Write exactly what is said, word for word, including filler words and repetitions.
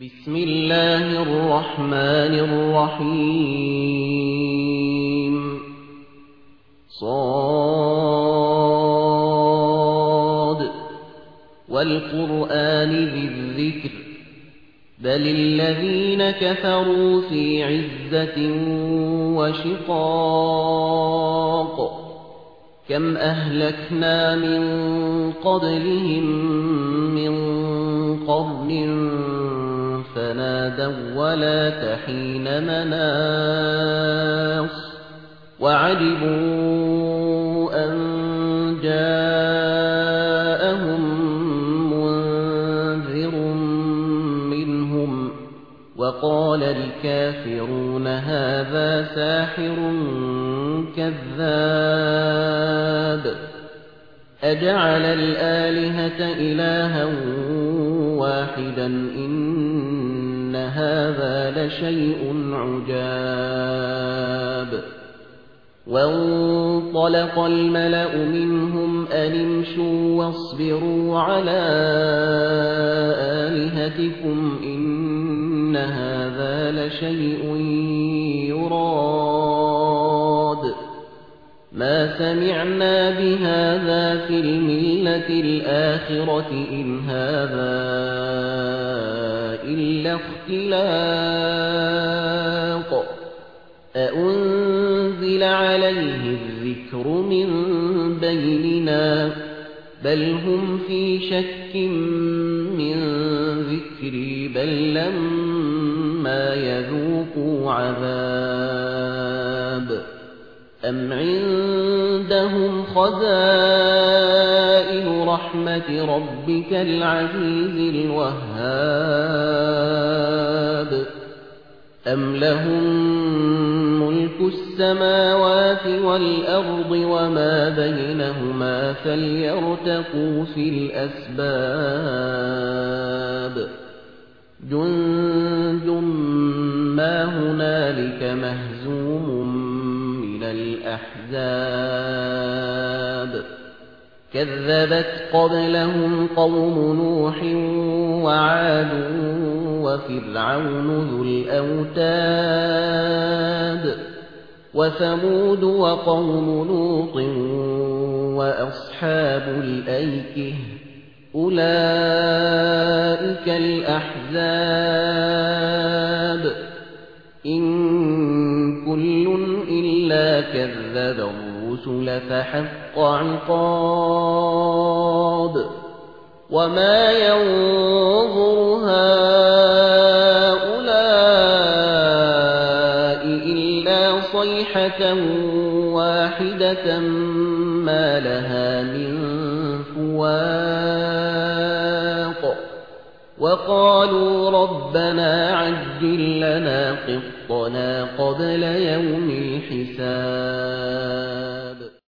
بسم الله الرحمن الرحيم صاد والقرآن ذي الذكر بل الذين كفروا في عزة وشقاق كم أهلكنا من قبلهم من قرن فنادوا ولا تحين مناص وعجبوا أن جاءهم منذر منهم وقال الكافرون هذا ساحر كذاب أجعل الآلهة إلها واحدا إن هذا لشيء عجاب وانطلق الملأ منهم أن امشوا واصبروا على آلهتكم إن هذا لشيء يراد ما سمعنا بهذا في الملة الآخرة إن هذا إلا اختلاق أأنزل عليه الذكر من بيننا بل هم في شك من ذكري بل لما يذوقوا عذاب أم عندهم خزائن رحمة ربك العزيز الوهاب أم لهم ملك السماوات والأرض وما بينهما فليرتقوا في الأسباب جند ما هنالك مهزوم من الأحزاب كذبت قبلهم قوم نوح وعاد وفرعون ذو الأوتاد وثمود وقوم لوط وأصحاب الأيكة أولئك الأحزاب إن كل إلا كذب الرسل فحق عقاب وما ينظر هؤلاء إلا صيحة واحدة ما لها من فواق وقالوا ربنا عجل لنا قطنا قبل يوم الحساب